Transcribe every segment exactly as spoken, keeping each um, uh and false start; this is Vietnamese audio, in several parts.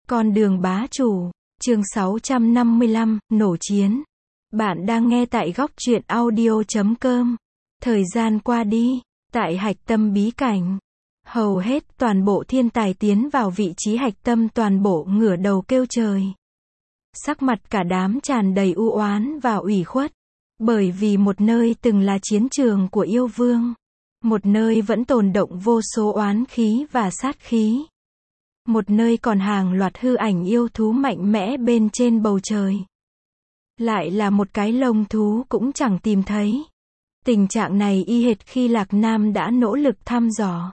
Con đường bá chủ, chương sáu trăm năm mươi lăm, nổ chiến. Bạn đang nghe tại góc truyện audio chấm com. Thời gian qua đi, tại hạch tâm bí cảnh, hầu hết toàn bộ thiên tài tiến vào vị trí hạch tâm toàn bộ ngửa đầu kêu trời. Sắc mặt cả đám tràn đầy u oán và ủy khuất, bởi vì một nơi từng là chiến trường của yêu vương, một nơi vẫn tồn động vô số oán khí và sát khí, một nơi còn hàng loạt hư ảnh yêu thú mạnh mẽ bên trên bầu trời, lại là một cái lông thú cũng chẳng tìm thấy. Tình trạng này y hệt khi Lạc Nam đã nỗ lực thăm dò,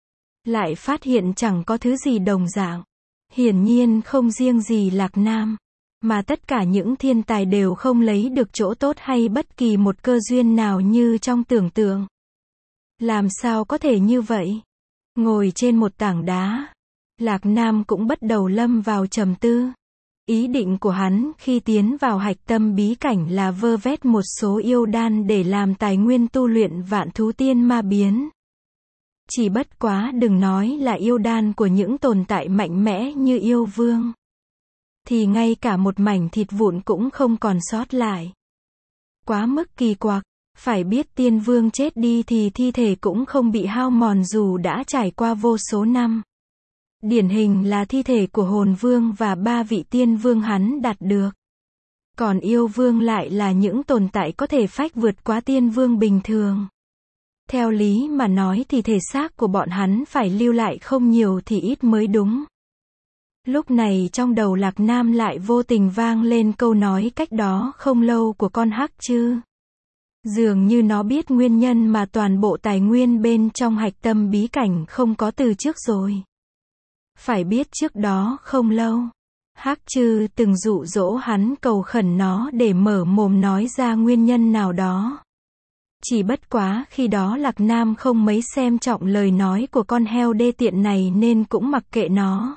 lại phát hiện chẳng có thứ gì đồng dạng. Hiển nhiên không riêng gì Lạc Nam, mà tất cả những thiên tài đều không lấy được chỗ tốt hay bất kỳ một cơ duyên nào như trong tưởng tượng. Làm sao có thể như vậy? Ngồi trên một tảng đá, Lạc Nam cũng bắt đầu lâm vào trầm tư. Ý định của hắn khi tiến vào hạch tâm bí cảnh là vơ vét một số yêu đan để làm tài nguyên tu luyện vạn thú tiên ma biến. Chỉ bất quá đừng nói là yêu đan của những tồn tại mạnh mẽ như yêu vương, thì ngay cả một mảnh thịt vụn cũng không còn sót lại. Quá mức kỳ quặc, phải biết tiên vương chết đi thì thi thể cũng không bị hao mòn dù đã trải qua vô số năm. Điển hình là thi thể của hồn vương và ba vị tiên vương hắn đạt được. Còn yêu vương lại là những tồn tại có thể phách vượt quá tiên vương bình thường. Theo lý mà nói thì thể xác của bọn hắn phải lưu lại không nhiều thì ít mới đúng. Lúc này trong đầu Lạc Nam lại vô tình vang lên câu nói cách đó không lâu của con hắc chư. Dường như nó biết nguyên nhân mà toàn bộ tài nguyên bên trong hạch tâm bí cảnh không có từ trước rồi. Phải biết trước đó không lâu, hắc chư từng dụ dỗ hắn cầu khẩn nó để mở mồm nói ra nguyên nhân nào đó. Chỉ bất quá khi đó Lạc Nam không mấy xem trọng lời nói của con heo đê tiện này nên cũng mặc kệ nó.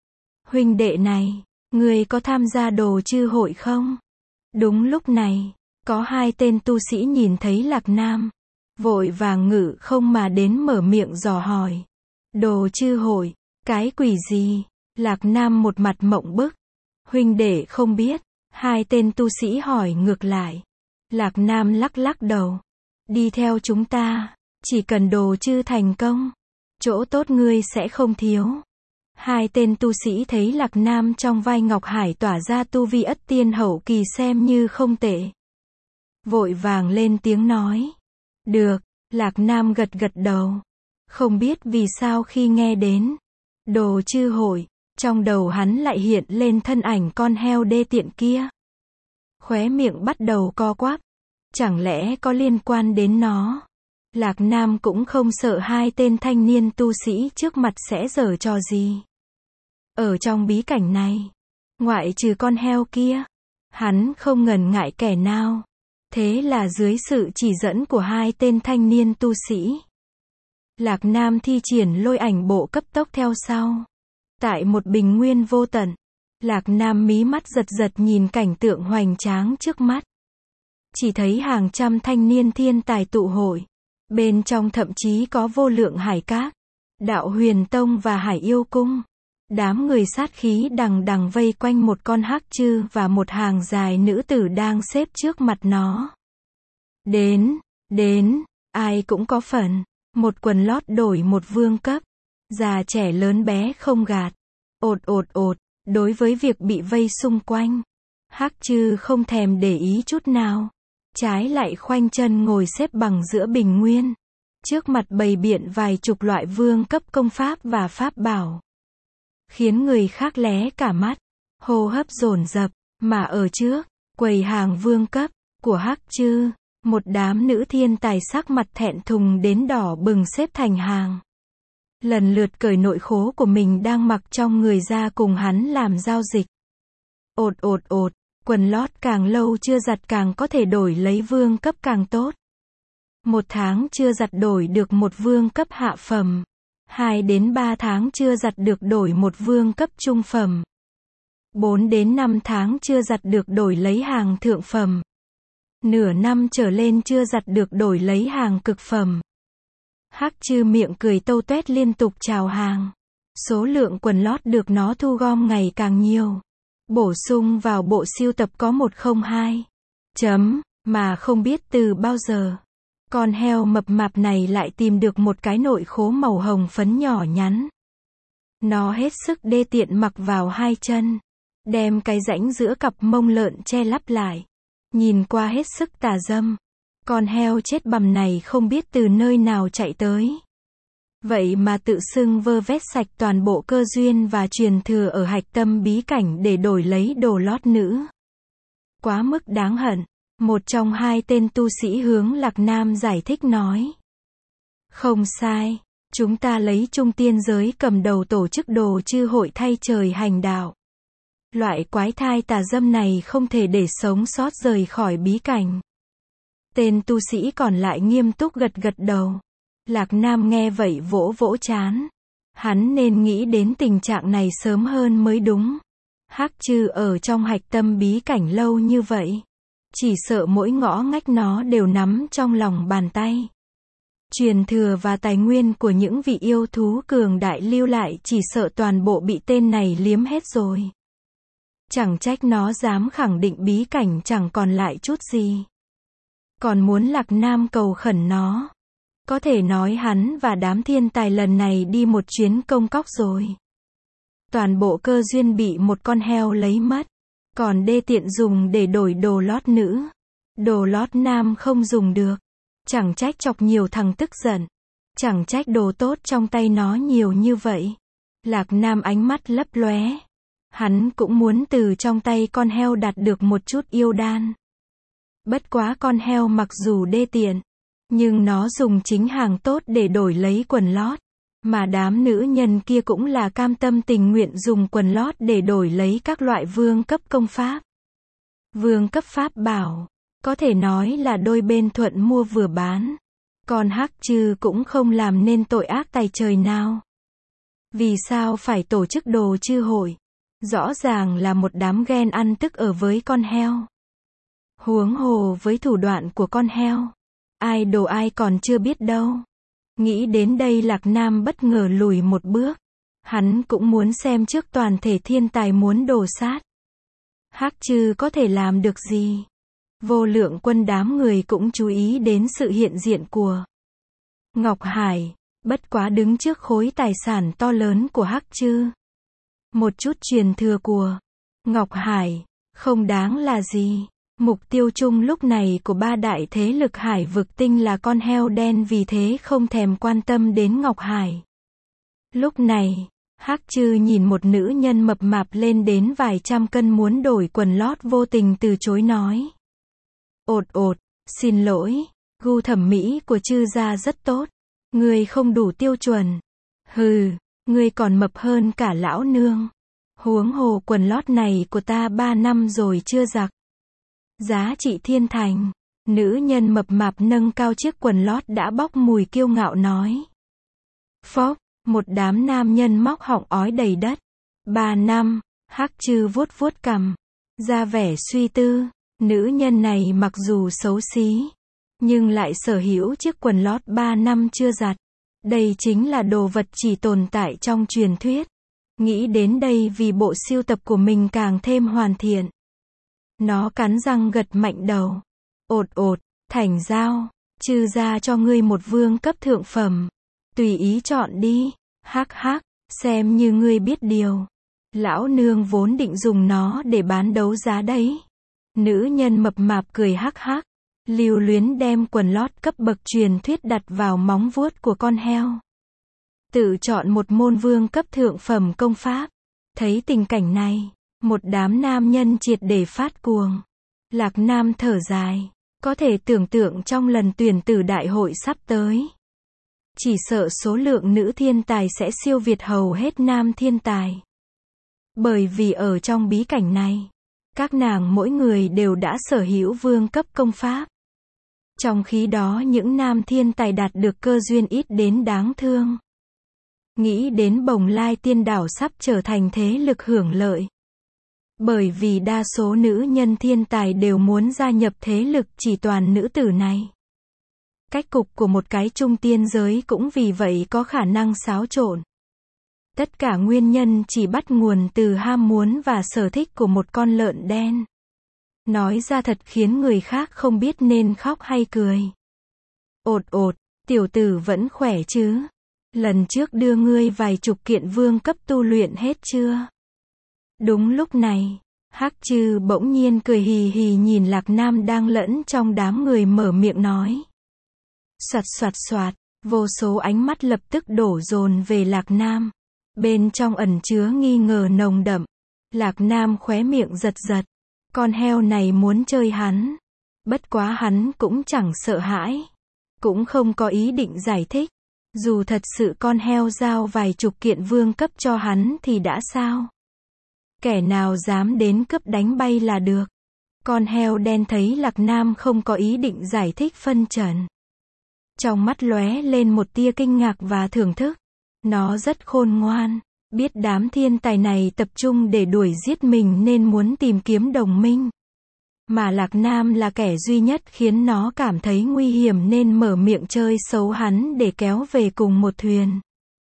Huynh đệ này, người có tham gia đồ chư hội không? Đúng lúc này, có hai tên tu sĩ nhìn thấy Lạc Nam, vội vàng ngự không mà đến mở miệng dò hỏi. Đồ chư hội, cái quỷ gì? Lạc Nam một mặt mộng bức. Huynh đệ không biết. Hai tên tu sĩ hỏi ngược lại. Lạc Nam lắc lắc đầu. Đi theo chúng ta, chỉ cần đồ chư thành công, chỗ tốt ngươi sẽ không thiếu. Hai tên tu sĩ thấy Lạc Nam trong vai Ngọc Hải tỏa ra tu vi ất tiên hậu kỳ xem như không tệ, vội vàng lên tiếng nói. Được, Lạc Nam gật gật đầu. Không biết vì sao khi nghe đến đồ chư hội, trong đầu hắn lại hiện lên thân ảnh con heo đê tiện kia. Khóe miệng bắt đầu co quắp. Chẳng lẽ có liên quan đến nó? Lạc Nam cũng không sợ hai tên thanh niên tu sĩ trước mặt sẽ giở trò gì. Ở trong bí cảnh này, ngoại trừ con heo kia, hắn không ngần ngại kẻ nào. Thế là dưới sự chỉ dẫn của hai tên thanh niên tu sĩ, Lạc Nam thi triển lôi ảnh bộ cấp tốc theo sau. Tại một bình nguyên vô tận, Lạc Nam mí mắt giật giật nhìn cảnh tượng hoành tráng trước mắt. Chỉ thấy hàng trăm thanh niên thiên tài tụ hội. Bên trong thậm chí có vô lượng hải các, đạo huyền tông và hải yêu cung. Đám người sát khí đằng đằng vây quanh một con hắc chư và một hàng dài nữ tử đang xếp trước mặt nó. Đến, đến, ai cũng có phần. Một quần lót đổi một vương cấp. Già trẻ lớn bé không gạt. Ột ột ột, đối với việc bị vây xung quanh, hắc chư không thèm để ý chút nào. Trái lại khoanh chân ngồi xếp bằng giữa bình nguyên. Trước mặt bày biện vài chục loại vương cấp công pháp và pháp bảo, khiến người khác lé cả mắt, hô hấp dồn dập. Mà ở trước, quầy hàng vương cấp của hắc chư, một đám nữ thiên tài sắc mặt thẹn thùng đến đỏ bừng xếp thành hàng. Lần lượt cởi nội khố của mình đang mặc trong người ra cùng hắn làm giao dịch. Ột ột ột, quần lót càng lâu chưa giặt càng có thể đổi lấy vương cấp càng tốt. Một tháng chưa giặt đổi được một vương cấp hạ phẩm. Hai đến ba tháng chưa giặt được đổi một vương cấp trung phẩm. Bốn đến năm tháng chưa giặt được đổi lấy hàng thượng phẩm. Nửa năm trở lên chưa giặt được đổi lấy hàng cực phẩm. Hắc chư miệng cười tâu tuét liên tục chào hàng. Số lượng quần lót được nó thu gom ngày càng nhiều. Bổ sung vào bộ sưu tập có một không hai. Chấm, mà không biết từ bao giờ. Con heo mập mạp này lại tìm được một cái nội khố màu hồng phấn nhỏ nhắn. Nó hết sức đê tiện mặc vào hai chân. Đem cái rãnh giữa cặp mông lợn che lắp lại. Nhìn qua hết sức tà dâm. Con heo chết bầm này không biết từ nơi nào chạy tới. Vậy mà tự xưng vơ vét sạch toàn bộ cơ duyên và truyền thừa ở hạch tâm bí cảnh để đổi lấy đồ lót nữ. Quá mức đáng hận. Một trong hai tên tu sĩ hướng Lạc Nam giải thích nói. Không sai. Chúng ta lấy trung tiên giới cầm đầu tổ chức đồ chư hội thay trời hành đạo. Loại quái thai tà dâm này không thể để sống sót rời khỏi bí cảnh. Tên tu sĩ còn lại nghiêm túc gật gật đầu. Lạc Nam nghe vậy vỗ vỗ trán. Hắn nên nghĩ đến tình trạng này sớm hơn mới đúng. Hắc Trư ở trong hạch tâm bí cảnh lâu như vậy. Chỉ sợ mỗi ngõ ngách nó đều nắm trong lòng bàn tay. Truyền thừa và tài nguyên của những vị yêu thú cường đại lưu lại chỉ sợ toàn bộ bị tên này liếm hết rồi. Chẳng trách nó dám khẳng định bí cảnh chẳng còn lại chút gì. Còn muốn Lạc Nam cầu khẩn nó. Có thể nói hắn và đám thiên tài lần này đi một chuyến công cóc rồi. Toàn bộ cơ duyên bị một con heo lấy mất. Còn đê tiện dùng để đổi đồ lót nữ. Đồ lót nam không dùng được. Chẳng trách chọc nhiều thằng tức giận. Chẳng trách đồ tốt trong tay nó nhiều như vậy. Lạc Nam ánh mắt lấp lóe. Hắn cũng muốn từ trong tay con heo đạt được một chút yêu đan. Bất quá con heo mặc dù đê tiện, nhưng nó dùng chính hàng tốt để đổi lấy quần lót. Mà đám nữ nhân kia cũng là cam tâm tình nguyện dùng quần lót để đổi lấy các loại vương cấp công pháp. Vương cấp pháp bảo. Có thể nói là đôi bên thuận mua vừa bán. Còn Hắc Trư cũng không làm nên tội ác tày trời nào. Vì sao phải tổ chức đồ chư hội? Rõ ràng là một đám ghen ăn tức ở với con heo. Huống hồ với thủ đoạn của con heo. Ai đồ ai còn chưa biết đâu. Nghĩ đến đây Lạc Nam bất ngờ lùi một bước. Hắn cũng muốn xem trước toàn thể thiên tài muốn đổ sát. Hắc Trư có thể làm được gì? Vô lượng quân đám người cũng chú ý đến sự hiện diện của Ngọc Hải. Bất quá đứng trước khối tài sản to lớn của Hắc Trư. Một chút truyền thừa của Ngọc Hải không đáng là gì. Mục tiêu chung lúc này của ba đại thế lực hải vực tinh là con heo đen, vì thế không thèm quan tâm đến Ngọc Hải. Lúc này, Hắc Trư nhìn một nữ nhân mập mạp lên đến vài trăm cân muốn đổi quần lót, vô tình từ chối nói. Ột ột, xin lỗi, gu thẩm mỹ của Trư gia rất tốt. Ngươi không đủ tiêu chuẩn. Hừ, ngươi còn mập hơn cả lão nương. Huống hồ quần lót này của ta ba năm rồi chưa giặt. Giá trị thiên thành. Nữ nhân mập mạp nâng cao chiếc quần lót đã bốc mùi kiêu ngạo nói. Phốc, một đám nam nhân móc họng ói đầy đất. Ba năm, Hắc Trư vuốt vuốt cằm, ra vẻ suy tư. Nữ nhân này mặc dù xấu xí, nhưng lại sở hữu chiếc quần lót ba năm chưa giặt. Đây chính là đồ vật chỉ tồn tại trong truyền thuyết. Nghĩ đến đây vì bộ sưu tập của mình càng thêm hoàn thiện. Nó cắn răng gật mạnh đầu. Ột ột, thành giao, Trư gia cho ngươi một vương cấp thượng phẩm. Tùy ý chọn đi. Hắc hắc, xem như ngươi biết điều. Lão nương vốn định dùng nó để bán đấu giá đấy. Nữ nhân mập mạp cười hắc hắc. Lưu luyến đem quần lót cấp bậc truyền thuyết đặt vào móng vuốt của con heo. Tự chọn một môn vương cấp thượng phẩm công pháp. Thấy tình cảnh này, một đám nam nhân triệt để phát cuồng. Lạc Nam thở dài. Có thể tưởng tượng trong lần tuyển tử đại hội sắp tới, chỉ sợ số lượng nữ thiên tài sẽ siêu việt hầu hết nam thiên tài. Bởi vì ở trong bí cảnh này, các nàng mỗi người đều đã sở hữu vương cấp công pháp. Trong khi đó những nam thiên tài đạt được cơ duyên ít đến đáng thương. Nghĩ đến Bồng Lai Tiên Đảo sắp trở thành thế lực hưởng lợi. Bởi vì đa số nữ nhân thiên tài đều muốn gia nhập thế lực chỉ toàn nữ tử này. Cách cục của một cái trung tiên giới cũng vì vậy có khả năng xáo trộn. Tất cả nguyên nhân chỉ bắt nguồn từ ham muốn và sở thích của một con lợn đen. Nói ra thật khiến người khác không biết nên khóc hay cười. Ột ột, tiểu tử vẫn khỏe chứ? Lần trước đưa ngươi vài chục kiện vương cấp tu luyện hết chưa? Đúng lúc này, Hắc Trư bỗng nhiên cười hì hì nhìn Lạc Nam đang lẫn trong đám người mở miệng nói. Soạt soạt soạt, vô số ánh mắt lập tức đổ dồn về Lạc Nam. Bên trong ẩn chứa nghi ngờ nồng đậm. Lạc Nam khóe miệng giật giật. Con heo này muốn chơi hắn. Bất quá hắn cũng chẳng sợ hãi. Cũng không có ý định giải thích. Dù thật sự con heo giao vài chục kiện vương cấp cho hắn thì đã sao? Kẻ nào dám đến cướp đánh bay là được. Con heo đen thấy Lạc Nam không có ý định giải thích phân trần. Trong mắt lóe lên một tia kinh ngạc và thưởng thức. Nó rất khôn ngoan. Biết đám thiên tài này tập trung để đuổi giết mình nên muốn tìm kiếm đồng minh. Mà Lạc Nam là kẻ duy nhất khiến nó cảm thấy nguy hiểm nên mở miệng chơi xấu hắn để kéo về cùng một thuyền.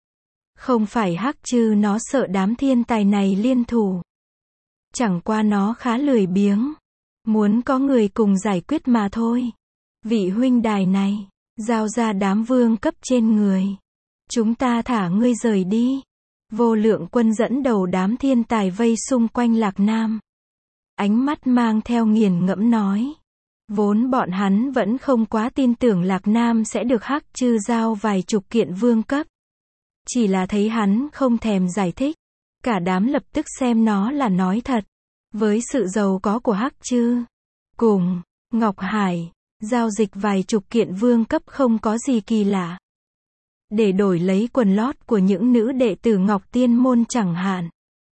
Không phải Hắc Trư nó sợ đám thiên tài này liên thủ. Chẳng qua nó khá lười biếng. Muốn có người cùng giải quyết mà thôi. Vị huynh đài này, giao ra đám vương cấp trên người. Chúng ta thả ngươi rời đi. Vô Lượng Quân dẫn đầu đám thiên tài vây xung quanh Lạc Nam. Ánh mắt mang theo nghiền ngẫm nói. Vốn bọn hắn vẫn không quá tin tưởng Lạc Nam sẽ được Hắc Trư giao vài chục kiện vương cấp. Chỉ là thấy hắn không thèm giải thích. Cả đám lập tức xem nó là nói thật. Với sự giàu có của Hắc Trư cùng Ngọc Hải, giao dịch vài chục kiện vương cấp không có gì kỳ lạ. Để đổi lấy quần lót của những nữ đệ tử Ngọc Tiên Môn chẳng hạn.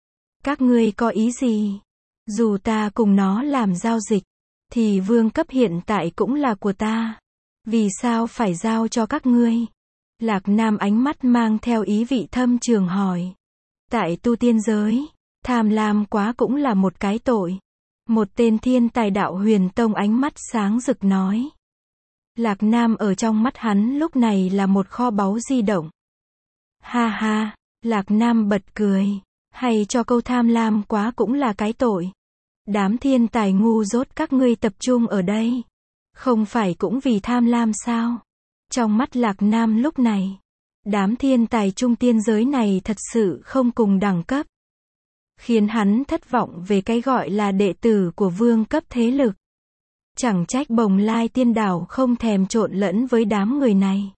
Các ngươi có ý gì? Dù ta cùng nó làm giao dịch, thì vương cấp hiện tại cũng là của ta. Vì sao phải giao cho các ngươi? Lạc Nam ánh mắt mang theo ý vị thâm trường hỏi. Tại tu tiên giới, tham lam quá cũng là một cái tội. Một tên thiên tài đạo huyền tông ánh mắt sáng rực nói. Lạc Nam ở trong mắt hắn lúc này là một kho báu di động. Ha ha, Lạc Nam bật cười. Hay cho câu tham lam quá cũng là cái tội. Đám thiên tài ngu dốt các ngươi tập trung ở đây. Không phải cũng vì tham lam sao? Trong mắt Lạc Nam lúc này, đám thiên tài trung tiên giới này thật sự không cùng đẳng cấp. Khiến hắn thất vọng về cái gọi là đệ tử của vương cấp thế lực. Chẳng trách Bồng Lai Tiên Đảo không thèm trộn lẫn với đám người này.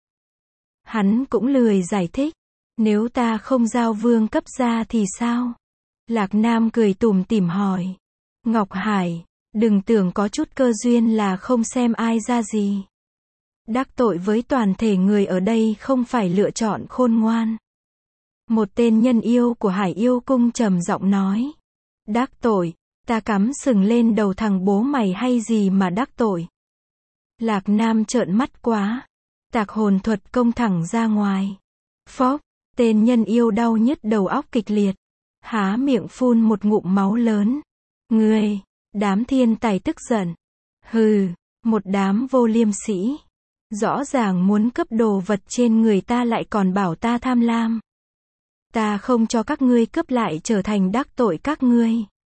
Hắn cũng lười giải thích. Nếu ta không giao vương cấp ra thì sao? Lạc Nam cười tủm tỉm hỏi. Ngọc Hải, đừng tưởng có chút cơ duyên là không xem ai ra gì. Đắc tội với toàn thể người ở đây không phải lựa chọn khôn ngoan. Một tên nhân yêu của Hải Yêu Cung trầm giọng nói. Đắc tội, ta cắm sừng lên đầu thằng bố mày hay gì mà đắc tội. Lạc Nam trợn mắt quá. Tạc hồn thuật công thẳng ra ngoài. Phốc, tên nhân yêu đau nhức đầu óc kịch liệt. Há miệng phun một ngụm máu lớn. Ngươi, đám thiên tài tức giận. Hừ, một đám vô liêm sĩ. Rõ ràng muốn cướp đồ vật trên người ta lại còn bảo ta tham lam. Ta không cho các ngươi cướp lại trở thành đắc tội các ngươi.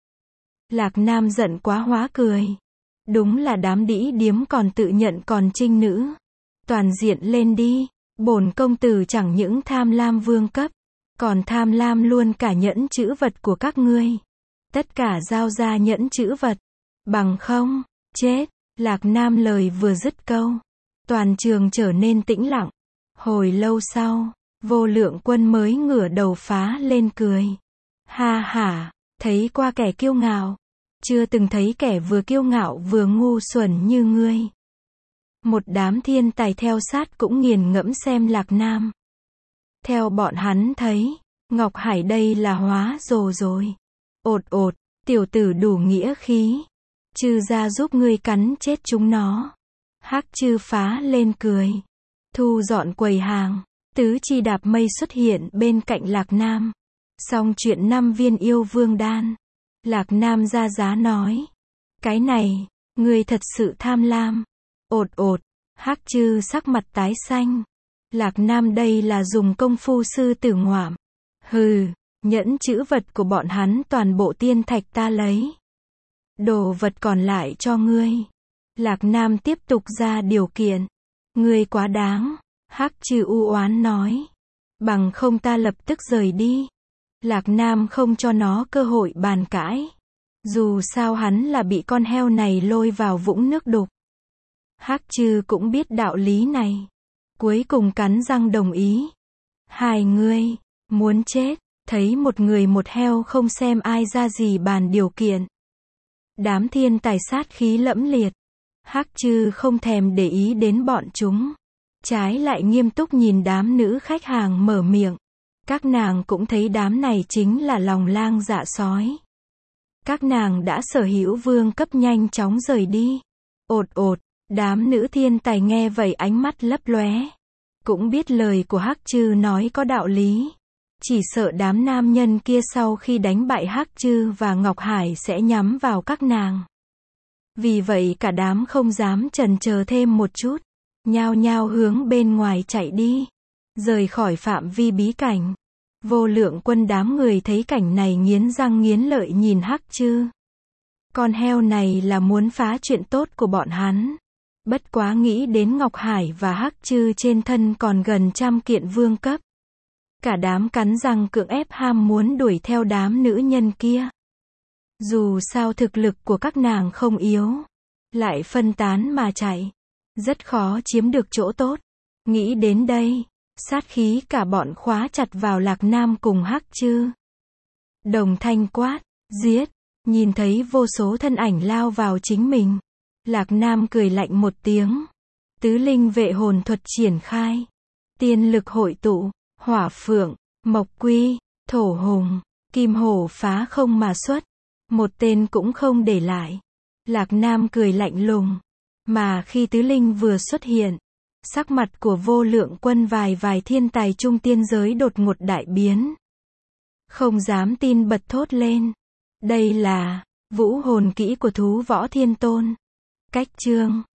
Lạc Nam giận quá hóa cười. Đúng là đám đĩ điếm còn tự nhận còn trinh nữ. Toàn diện lên đi. Bổn công tử chẳng những tham lam vương cấp, còn tham lam luôn cả nhẫn chữ vật của các ngươi. Tất cả giao ra nhẫn chữ vật. Bằng không, chết. Lạc Nam lời vừa dứt câu. Toàn trường trở nên tĩnh lặng. Hồi lâu sau, Vô Lượng Quân mới ngửa đầu phá lên cười. Ha ha, thấy qua kẻ kiêu ngạo. Chưa từng thấy kẻ vừa kiêu ngạo vừa ngu xuẩn như ngươi. Một đám thiên tài theo sát cũng nghiền ngẫm xem Lạc Nam. Theo bọn hắn thấy, Ngọc Hải đây là hóa rồ rồi. Ột ột, tiểu tử đủ nghĩa khí. Trư ra giúp ngươi cắn chết chúng nó. Hắc Trư phá lên cười. Thu dọn quầy hàng. Tứ chi đạp mây xuất hiện bên cạnh Lạc Nam. Xong chuyện năm viên yêu vương đan. Lạc Nam ra giá nói. Cái này, ngươi thật sự tham lam. Ột ột, Hắc Trư sắc mặt tái xanh. Lạc Nam đây là dùng công phu sư tử ngoạm. Hừ, nhẫn chữ vật của bọn hắn toàn bộ tiên thạch ta lấy. Đồ vật còn lại cho ngươi. Lạc Nam tiếp tục ra điều kiện. Ngươi quá đáng. Hắc Trư u oán nói. Bằng không ta lập tức rời đi. Lạc Nam không cho nó cơ hội bàn cãi. Dù sao hắn là bị con heo này lôi vào vũng nước đục. Hắc Trư cũng biết đạo lý này. Cuối cùng cắn răng đồng ý. Hai ngươi, muốn chết, thấy một người một heo không xem ai ra gì bàn điều kiện. Đám thiên tài sát khí lẫm liệt. Hắc Trư không thèm để ý đến bọn chúng. Trái lại nghiêm túc nhìn đám nữ khách hàng mở miệng. Các nàng cũng thấy đám này chính là lòng lang dạ sói. Các nàng đã sở hữu vương cấp nhanh chóng rời đi. Ột ột, đám nữ thiên tài nghe vậy ánh mắt lấp lóe. Cũng biết lời của Hắc Trư nói có đạo lý. Chỉ sợ đám nam nhân kia sau khi đánh bại Hắc Trư và Ngọc Hải sẽ nhắm vào các nàng. Vì vậy cả đám không dám chần chờ thêm một chút. Nhao nhao hướng bên ngoài chạy đi. Rời khỏi phạm vi bí cảnh. Vô Lượng Quân đám người thấy cảnh này nghiến răng nghiến lợi nhìn Hắc Trư. Con heo này là muốn phá chuyện tốt của bọn hắn. Bất quá nghĩ đến Ngọc Hải và Hắc Trư trên thân còn gần trăm kiện vương cấp. Cả đám cắn răng cưỡng ép ham muốn đuổi theo đám nữ nhân kia. Dù sao thực lực của các nàng không yếu. Lại phân tán mà chạy. Rất khó chiếm được chỗ tốt. Nghĩ đến đây. Sát khí cả bọn khóa chặt vào Lạc Nam cùng Hắc Trư. Đồng thanh quát, giết. Nhìn thấy vô số thân ảnh lao vào chính mình. Lạc Nam cười lạnh một tiếng. Tứ linh vệ hồn thuật triển khai. Tiên lực hội tụ. Hỏa phượng, mộc quy, thổ hùng, kim hổ phá không mà xuất. Một tên cũng không để lại. Lạc Nam cười lạnh lùng. Mà khi tứ linh vừa xuất hiện. Sắc mặt của Vô Lượng Quân vài vài thiên tài trung tiên giới đột ngột đại biến. Không dám tin bật thốt lên. Đây là vũ hồn kỹ của thú võ thiên tôn. Cách chương